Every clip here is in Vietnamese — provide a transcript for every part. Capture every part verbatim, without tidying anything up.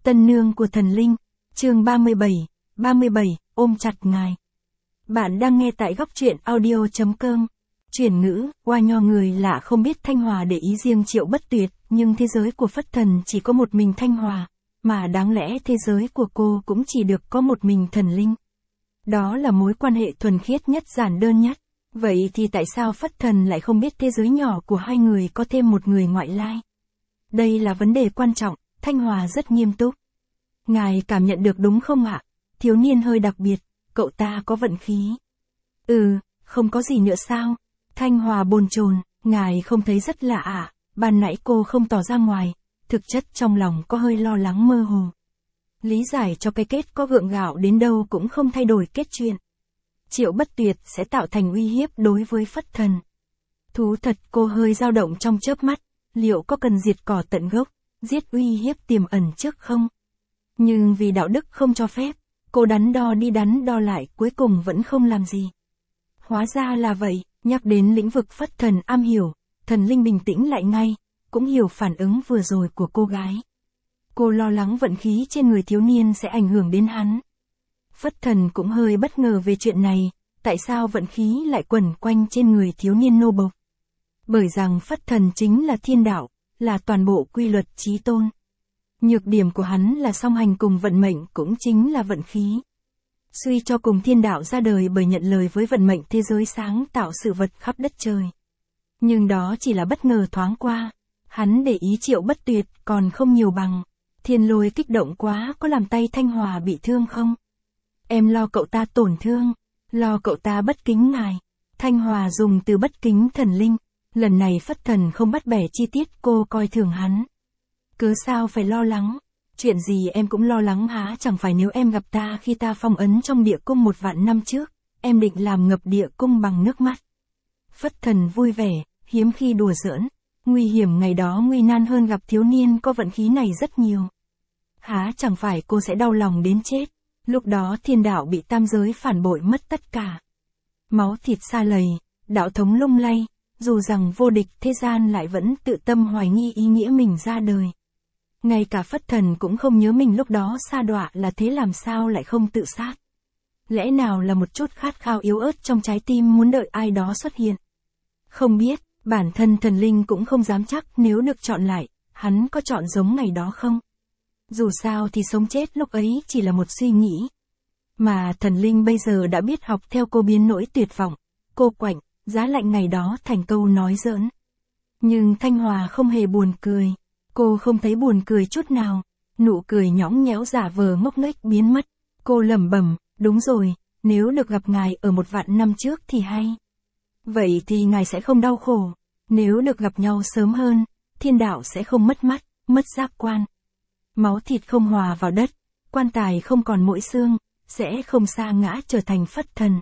Tân nương của thần linh, chương ba mươi bảy, ba mươi bảy, ôm chặt ngài. Bạn đang nghe tại góc truyện audio.com. Chuyển ngữ, qua nho người lạ không biết Thanh Hòa để ý riêng Triệu Bất Tuyệt, nhưng thế giới của Phất Thần chỉ có một mình Thanh Hòa, mà đáng lẽ thế giới của cô cũng chỉ được có một mình thần linh. Đó là mối quan hệ thuần khiết nhất, giản đơn nhất. Vậy thì tại sao Phất Thần lại không biết thế giới nhỏ của hai người có thêm một người ngoại lai? Đây là vấn đề quan trọng, Thanh Hòa rất nghiêm túc. Ngài cảm nhận được đúng không ạ? Thiếu niên hơi đặc biệt, cậu ta có vận khí. Ừ, không có gì nữa sao? Thanh Hòa bồn chồn, ngài không thấy rất lạ ạ, ban nãy cô không tỏ ra ngoài, thực chất trong lòng có hơi lo lắng mơ hồ. Lý giải cho cái kết có gượng gạo đến đâu cũng không thay đổi kết chuyện. Triệu Bất Tuyệt sẽ tạo thành uy hiếp đối với Phất Thần. Thú thật, cô hơi dao động trong chớp mắt, liệu có cần diệt cỏ tận gốc, giết uy hiếp tiềm ẩn trước không? Nhưng vì đạo đức không cho phép, cô đắn đo đi đắn đo lại, cuối cùng vẫn không làm gì. Hóa ra là vậy, nhắc đến lĩnh vực Phất Thần am hiểu, thần linh bình tĩnh lại ngay, cũng hiểu phản ứng vừa rồi của cô gái. Cô lo lắng vận khí trên người thiếu niên sẽ ảnh hưởng đến hắn. Phất Thần cũng hơi bất ngờ về chuyện này, tại sao vận khí lại quẩn quanh trên người thiếu niên nô bộc? Bởi rằng Phất Thần chính là thiên đạo, là toàn bộ quy luật chí tôn. Nhược điểm của hắn là song hành cùng vận mệnh, cũng chính là vận khí. Suy cho cùng thiên đạo ra đời bởi nhận lời với vận mệnh thế giới sáng tạo sự vật khắp đất trời. Nhưng đó chỉ là bất ngờ thoáng qua. Hắn để ý Triệu Bất Tuyệt còn không nhiều bằng. Thiên Lôi kích động quá, có làm tay Thanh Hòa bị thương không? Em lo cậu ta tổn thương, lo cậu ta bất kính ngài. Thanh Hòa dùng từ bất kính thần linh. Lần này Phất Thần không bắt bẻ chi tiết, cô coi thường hắn. Cứ sao phải lo lắng? Chuyện gì em cũng lo lắng hả? Chẳng phải nếu em gặp ta khi ta phong ấn trong địa cung một vạn năm trước, em định làm ngập địa cung bằng nước mắt. Phất Thần vui vẻ, hiếm khi đùa giỡn. Nguy hiểm ngày đó nguy nan hơn gặp thiếu niên có vận khí này rất nhiều. Hả, chẳng phải cô sẽ đau lòng đến chết? Lúc đó thiên đạo bị tam giới phản bội mất tất cả. Máu thịt sa lầy, đạo thống lung lay. Dù rằng vô địch, thế gian lại vẫn tự tâm hoài nghi ý nghĩa mình ra đời. Ngay cả Phất Thần cũng không nhớ mình lúc đó sa đọa là thế, làm sao lại không tự sát? Lẽ nào là một chút khát khao yếu ớt trong trái tim muốn đợi ai đó xuất hiện? Không biết, bản thân thần linh cũng không dám chắc nếu được chọn lại, hắn có chọn giống ngày đó không? Dù sao thì sống chết lúc ấy chỉ là một suy nghĩ. Mà thần linh bây giờ đã biết học theo cô, biến nỗi tuyệt vọng, cô quạnh, giá lạnh ngày đó thành câu nói giỡn. Nhưng Thanh Hòa không hề buồn cười. Cô không thấy buồn cười chút nào. Nụ cười nhõng nhẽo giả vờ ngốc nghếch biến mất. Cô lẩm bẩm, đúng rồi, nếu được gặp ngài ở một vạn năm trước thì hay. Vậy thì ngài sẽ không đau khổ. Nếu được gặp nhau sớm hơn, thiên đạo sẽ không mất mắt, mất giác quan. Máu thịt không hòa vào đất, quan tài không còn mỗi xương, sẽ không sa ngã trở thành Phất Thần.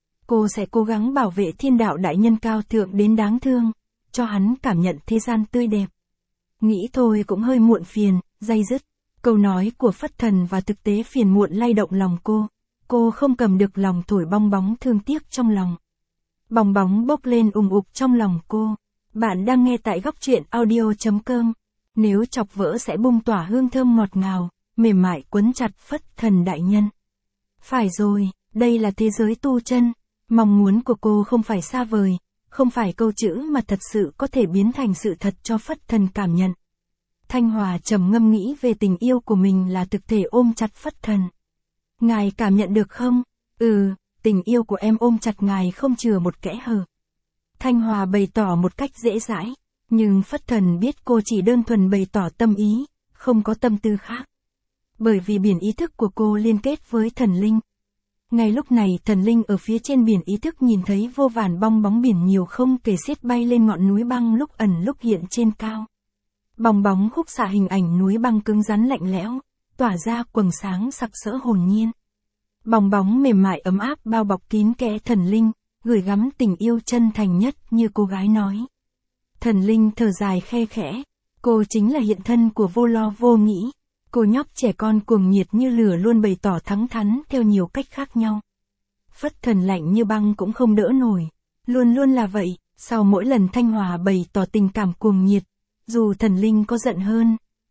Cô sẽ cố gắng bảo vệ thiên đạo đại nhân cao thượng đến đáng thương, cho hắn cảm nhận thế gian tươi đẹp. Nghĩ thôi cũng hơi muộn phiền, day dứt. Câu nói của Phất Thần và thực tế phiền muộn lay động lòng cô. Cô không cầm được lòng thổi bong bóng thương tiếc trong lòng. Bong bóng bốc lên ùng ục trong lòng cô. Bạn đang nghe tại góc truyện audio.com. Nếu chọc vỡ sẽ bung tỏa hương thơm ngọt ngào, mềm mại quấn chặt Phất Thần đại nhân. Phải rồi, đây là thế giới tu chân. Mong muốn của cô không phải xa vời, không phải câu chữ mà thật sự có thể biến thành sự thật cho Phất Thần cảm nhận. Thanh Hòa trầm ngâm nghĩ về tình yêu của mình là thực thể ôm chặt Phất Thần. Ngài cảm nhận được không? Ừ, tình yêu của em ôm chặt ngài không chừa một kẽ hở. Thanh Hòa bày tỏ một cách dễ dãi, nhưng Phất Thần biết cô chỉ đơn thuần bày tỏ tâm ý, không có tâm tư khác. Bởi vì biển ý thức của cô liên kết với thần linh. Ngay lúc này thần linh ở phía trên biển ý thức nhìn thấy vô vàn bong bóng biển nhiều không kể xiết bay lên ngọn núi băng, lúc ẩn lúc hiện trên cao. Bong bóng khúc xạ hình ảnh núi băng cứng rắn lạnh lẽo, tỏa ra quầng sáng sặc sỡ hồn nhiên. Bong bóng mềm mại ấm áp bao bọc kín kẽ thần linh, gửi gắm tình yêu chân thành nhất như cô gái nói. Thần linh thở dài khe khẽ, cô chính là hiện thân của vô lo vô nghĩ. Cô nhóc trẻ con cuồng nhiệt như lửa luôn bày tỏ thẳng thắn theo nhiều cách khác nhau. Phất Thần lạnh như băng cũng không đỡ nổi. Luôn luôn là vậy, sau mỗi lần Thanh Hòa bày tỏ tình cảm cuồng nhiệt, dù thần linh có giận hơn,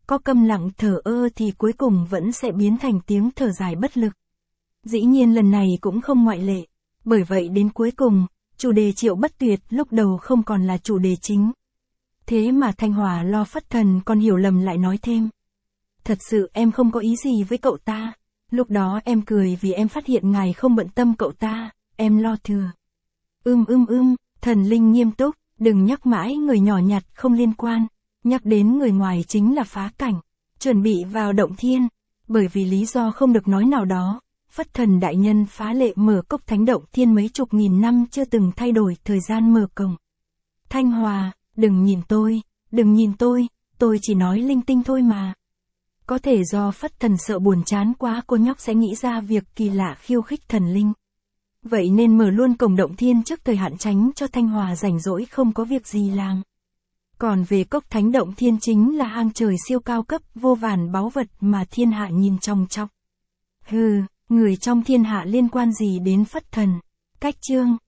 có câm lặng thờ ơ thì cuối cùng vẫn sẽ biến thành tiếng thở dài bất lực. Dĩ nhiên lần này cũng không ngoại lệ. Bởi vậy đến cuối cùng, chủ đề Triệu Bất Tuyệt lúc đầu không còn là chủ đề chính. Thế mà Thanh Hòa lo Phất Thần còn hiểu lầm lại nói thêm. Thật sự em không có ý gì với cậu ta. Lúc đó em cười vì em phát hiện ngài không bận tâm cậu ta, em lo thừa. Ưm ưm ưm, Thần Linh nghiêm túc, đừng nhắc mãi người nhỏ nhặt không liên quan. Nhắc đến người ngoài chính là Phá Cảnh, chuẩn bị vào động thiên. Bởi vì lý do không được nói nào đó, Phất Thần đại nhân phá lệ mở cốc thánh động thiên mấy chục nghìn năm chưa từng thay đổi thời gian mở cổng. Thanh Hòa, đừng nhìn tôi, đừng nhìn tôi, tôi chỉ nói linh tinh thôi mà. Có thể do Phất Thần sợ buồn chán quá cô nhóc sẽ nghĩ ra việc kỳ lạ khiêu khích thần linh. Vậy nên mở luôn cổng động thiên trước thời hạn tránh cho Thanh Hòa rảnh rỗi không có việc gì làm. Còn về cốc thánh động thiên chính là hang trời siêu cao cấp vô vàn báu vật mà thiên hạ nhìn trong chọc. Hừ, người trong thiên hạ liên quan gì đến Phất Thần? Cách chương.